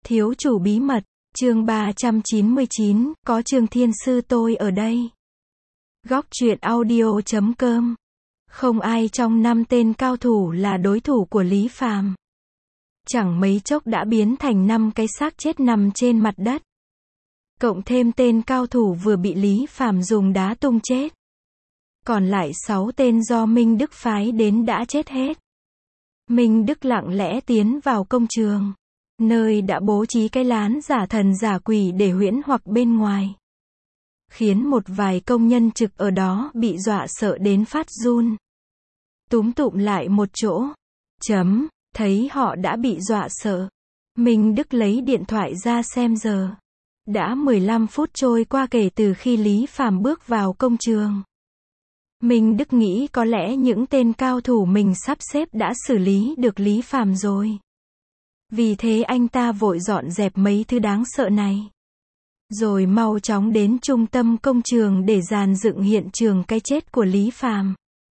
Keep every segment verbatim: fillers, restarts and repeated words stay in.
Thiếu chủ bí mật, chương ba trăm chín mươi chín, có Trương Thiên Sư tôi ở đây. Góc truyện audio chấm com. Không ai trong năm tên cao thủ là đối thủ của Lý Phàm. Chẳng mấy chốc đã biến thành năm cái xác chết nằm trên mặt đất. Cộng thêm tên cao thủ vừa bị Lý Phàm dùng đá tung chết. Còn lại sáu tên do Minh Đức phái đến đã chết hết. Minh Đức lặng lẽ tiến vào công trường, nơi đã bố trí cái lán giả thần giả quỷ để huyễn hoặc bên ngoài. Khiến một vài công nhân trực ở đó bị dọa sợ đến phát run. Túm tụm lại một chỗ. Chấm, thấy họ đã bị dọa sợ. Minh Đức lấy điện thoại ra xem giờ. Đã mười lăm phút trôi qua kể từ khi Lý Phàm bước vào công trường. Minh Đức nghĩ có lẽ những tên cao thủ mình sắp xếp đã xử lý được Lý Phàm rồi. Vì thế anh ta vội dọn dẹp mấy thứ đáng sợ này. Rồi mau chóng đến trung tâm công trường để dàn dựng hiện trường cái chết của Lý Phàm.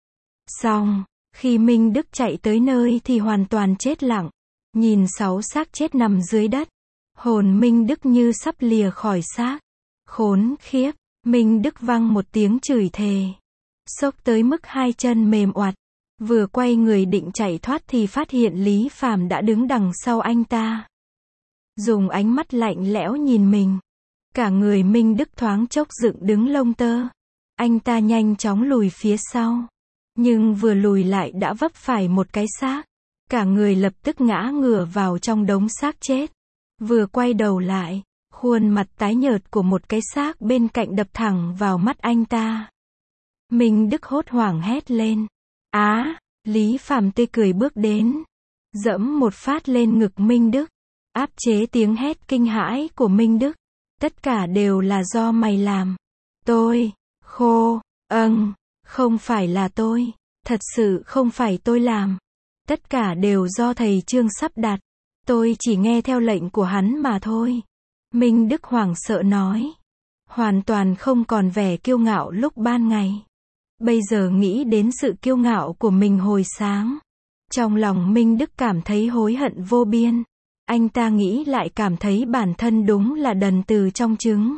Xong, khi Minh Đức chạy tới nơi thì hoàn toàn chết lặng. Nhìn sáu xác chết nằm dưới đất. Hồn Minh Đức như sắp lìa khỏi xác. Khốn khiếp, Minh Đức văng một tiếng chửi thề. Sốc tới mức hai chân mềm oặt. Vừa quay người định chạy thoát thì phát hiện Lý Phàm đã đứng đằng sau anh ta. Dùng ánh mắt lạnh lẽo nhìn mình. Cả người Minh Đức thoáng chốc dựng đứng lông tơ. Anh ta nhanh chóng lùi phía sau. Nhưng vừa lùi lại đã vấp phải một cái xác. Cả người lập tức ngã ngửa vào trong đống xác chết. Vừa quay đầu lại, khuôn mặt tái nhợt của một cái xác bên cạnh đập thẳng vào mắt anh ta. Minh Đức hốt hoảng hét lên. Á, Lý Phàm tươi cười bước đến. Dẫm một phát lên ngực Minh Đức. Áp chế tiếng hét kinh hãi của Minh Đức. Tất cả đều là do mày làm. Tôi, khô, âng, không phải là tôi. Thật sự không phải tôi làm. Tất cả đều do thầy Trương sắp đặt. Tôi chỉ nghe theo lệnh của hắn mà thôi. Minh Đức hoảng sợ nói. Hoàn toàn không còn vẻ kiêu ngạo lúc ban ngày. Bây giờ nghĩ đến sự kiêu ngạo của mình hồi sáng. Trong lòng Minh Đức cảm thấy hối hận vô biên. Anh ta nghĩ lại cảm thấy bản thân đúng là đần từ trong trứng.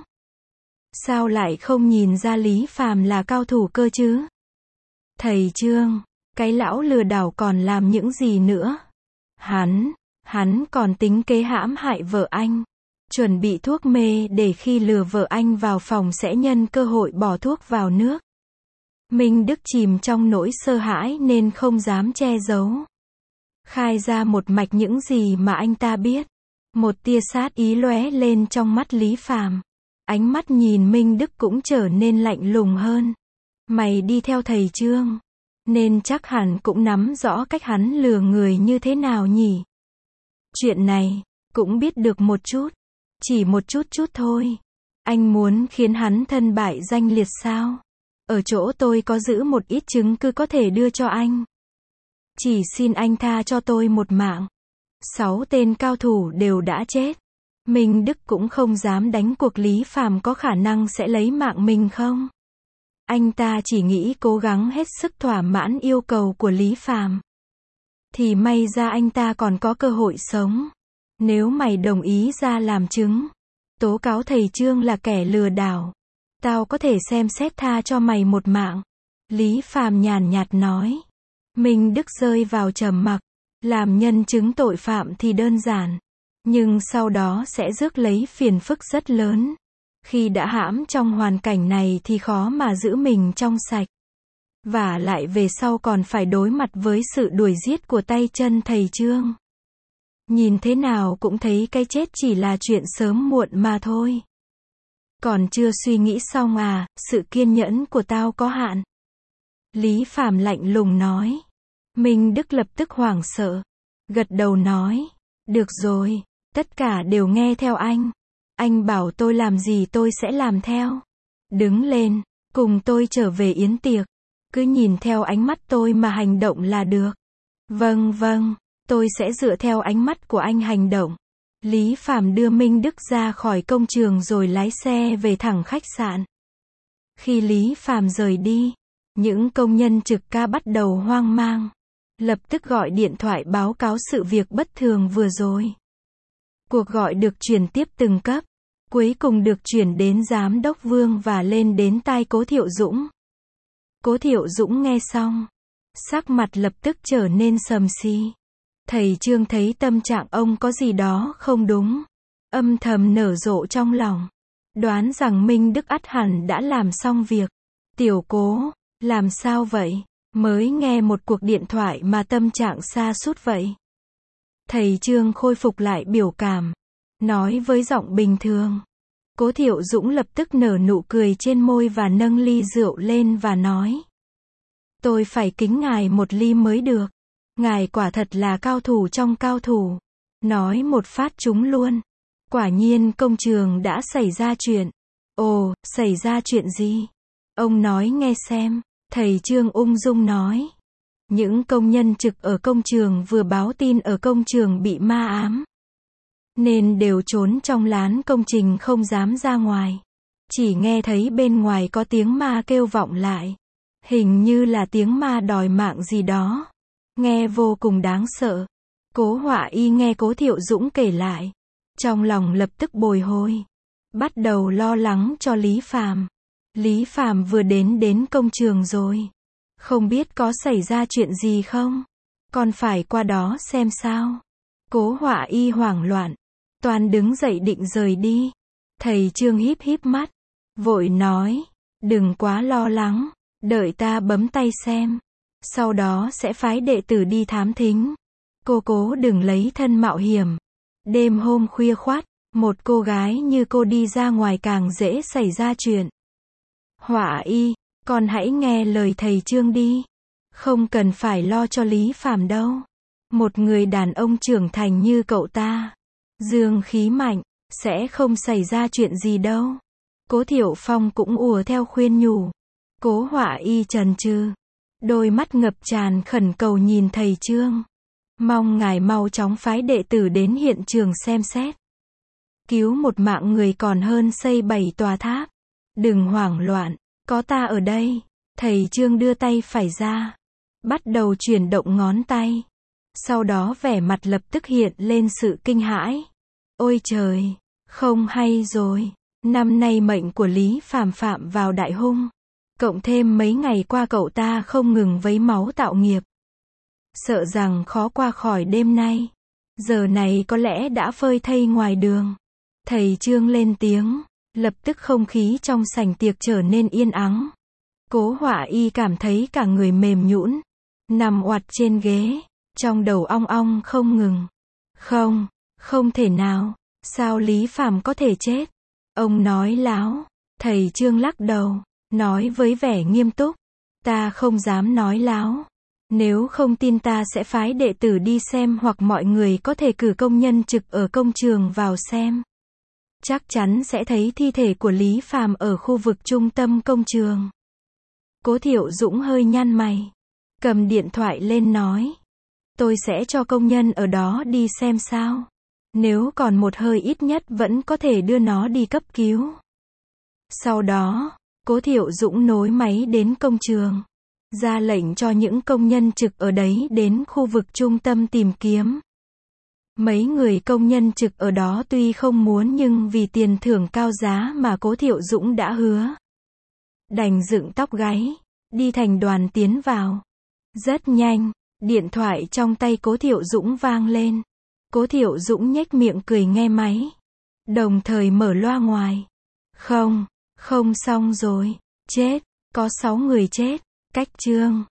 Sao lại không nhìn ra Lý Phàm là cao thủ cơ chứ? Thầy Trương, cái lão lừa đảo còn làm những gì nữa? Hắn, hắn còn tính kế hãm hại vợ anh. Chuẩn bị thuốc mê để khi lừa vợ anh vào phòng sẽ nhân cơ hội bỏ thuốc vào nước. Minh Đức chìm trong nỗi sợ hãi nên không dám che giấu. Khai ra một mạch những gì mà anh ta biết. Một tia sát ý lóe lên trong mắt Lý Phàm. Ánh mắt nhìn Minh Đức cũng trở nên lạnh lùng hơn. Mày đi theo thầy Trương, nên chắc hẳn cũng nắm rõ cách hắn lừa người như thế nào nhỉ? Chuyện này, cũng biết được một chút. Chỉ một chút chút thôi. Anh muốn khiến hắn thân bại danh liệt sao? Ở chỗ tôi có giữ một ít chứng cứ có thể đưa cho anh. Chỉ xin anh tha cho tôi một mạng. Sáu tên cao thủ đều đã chết. Minh Đức cũng không dám đánh cuộc Lý Phàm có khả năng sẽ lấy mạng mình không? Anh ta chỉ nghĩ cố gắng hết sức thỏa mãn yêu cầu của Lý Phàm. Thì may ra anh ta còn có cơ hội sống. Nếu mày đồng ý ra làm chứng, tố cáo thầy Trương là kẻ lừa đảo, tao có thể xem xét tha cho mày một mạng. Lý Phàm nhàn nhạt nói. Minh Đức rơi vào trầm mặc. Làm nhân chứng tội phạm thì đơn giản. Nhưng sau đó sẽ rước lấy phiền phức rất lớn. Khi đã hãm trong hoàn cảnh này thì khó mà giữ mình trong sạch. Và lại về sau còn phải đối mặt với sự đuổi giết của tay chân thầy Trương. Nhìn thế nào cũng thấy cái chết chỉ là chuyện sớm muộn mà thôi. Còn chưa suy nghĩ xong à, sự kiên nhẫn của tao có hạn. Lý Phàm lạnh lùng nói. Minh Đức lập tức hoảng sợ. Gật đầu nói. Được rồi, tất cả đều nghe theo anh. Anh bảo tôi làm gì tôi sẽ làm theo. Đứng lên, cùng tôi trở về yến tiệc. Cứ nhìn theo ánh mắt tôi mà hành động là được. Vâng vâng, tôi sẽ dựa theo ánh mắt của anh hành động. Lý Phàm đưa Minh Đức ra khỏi công trường rồi lái xe về thẳng khách sạn. Khi Lý Phàm rời đi, những công nhân trực ca bắt đầu hoang mang. Lập tức gọi điện thoại báo cáo sự việc bất thường vừa rồi. Cuộc gọi được chuyển tiếp từng cấp, cuối cùng được chuyển đến Giám đốc Vương và lên đến tai Cố Thiệu Dũng. Cố Thiệu Dũng nghe xong, sắc mặt lập tức trở nên xầm xi. Thầy Trương thấy tâm trạng ông có gì đó không đúng, âm thầm nở rộ trong lòng, đoán rằng Minh Đức ắt hẳn đã làm xong việc. Tiểu Cố, làm sao vậy? Mới nghe một cuộc điện thoại mà tâm trạng sa sút vậy. Thầy Trương khôi phục lại biểu cảm, nói với giọng bình thường. Cố Thiệu Dũng lập tức nở nụ cười trên môi và nâng ly rượu lên và nói: Tôi phải kính ngài một ly mới được. Ngài quả thật là cao thủ trong cao thủ. Nói một phát trúng luôn. Quả nhiên công trường đã xảy ra chuyện. Ồ, xảy ra chuyện gì? Ông nói nghe xem. Thầy Trương ung dung nói. Những công nhân trực ở công trường vừa báo tin ở công trường bị ma ám, nên đều trốn trong lán công trình không dám ra ngoài. Chỉ nghe thấy bên ngoài có tiếng ma kêu vọng lại. Hình như là tiếng ma đòi mạng gì đó. Nghe vô cùng đáng sợ. Cố Họa Y nghe Cố Thiệu Dũng kể lại, trong lòng lập tức bồi hồi, bắt đầu lo lắng cho Lý Phàm. Lý Phàm vừa đến đến công trường rồi, không biết có xảy ra chuyện gì không? Còn phải qua đó xem sao. Cố Họa Y hoảng loạn, toàn đứng dậy định rời đi. Thầy Trương híp híp mắt, vội nói, đừng quá lo lắng, đợi ta bấm tay xem, sau đó sẽ phái đệ tử đi thám thính. Cô cố đừng lấy thân mạo hiểm. Đêm hôm khuya khoắt, một cô gái như cô đi ra ngoài càng dễ xảy ra chuyện. Họa Y, con hãy nghe lời thầy Trương đi. Không cần phải lo cho Lý Phàm đâu. Một người đàn ông trưởng thành như cậu ta, dương khí mạnh, sẽ không xảy ra chuyện gì đâu. Cố Thiệu Phong cũng ùa theo khuyên nhủ. Cố Họa Y chần chừ, đôi mắt ngập tràn khẩn cầu nhìn thầy Trương. Mong ngài mau chóng phái đệ tử đến hiện trường xem xét. Cứu một mạng người còn hơn xây bảy tòa tháp. Đừng hoảng loạn, có ta ở đây. Thầy Trương đưa tay phải ra, bắt đầu chuyển động ngón tay. Sau đó vẻ mặt lập tức hiện lên sự kinh hãi. Ôi trời, không hay rồi. Năm nay mệnh của Lý Phàm phạm vào đại hung. Cộng thêm mấy ngày qua cậu ta không ngừng vấy máu tạo nghiệp. Sợ rằng khó qua khỏi đêm nay. Giờ này có lẽ đã phơi thây ngoài đường. Thầy Trương lên tiếng, lập tức không khí trong sảnh tiệc trở nên yên ắng. Cố Họa Y cảm thấy cả người mềm nhũn, nằm oặt trên ghế, trong đầu ong ong không ngừng. Không, không thể nào, sao Lý Phàm có thể chết? Ông nói láo. Thầy Trương lắc đầu, nói với vẻ nghiêm túc, ta không dám nói láo. Nếu không tin ta sẽ phái đệ tử đi xem, hoặc mọi người có thể cử công nhân trực ở công trường vào xem. Chắc chắn sẽ thấy thi thể của Lý Phàm ở khu vực trung tâm công trường. Cố Thiệu Dũng hơi nhăn mày, cầm điện thoại lên nói, tôi sẽ cho công nhân ở đó đi xem sao. Nếu còn một hơi ít nhất vẫn có thể đưa nó đi cấp cứu. Sau đó, Cố Thiệu Dũng nối máy đến công trường, ra lệnh cho những công nhân trực ở đấy đến khu vực trung tâm tìm kiếm. Mấy người công nhân trực ở đó tuy không muốn, nhưng vì tiền thưởng cao giá mà Cố Thiệu Dũng đã hứa, đành dựng tóc gáy, đi thành đoàn tiến vào. Rất nhanh, điện thoại trong tay Cố Thiệu Dũng vang lên. Cố Thiệu Dũng nhếch miệng cười nghe máy, đồng thời mở loa ngoài. Không, không xong rồi, chết, có sáu người chết. Cách Trương,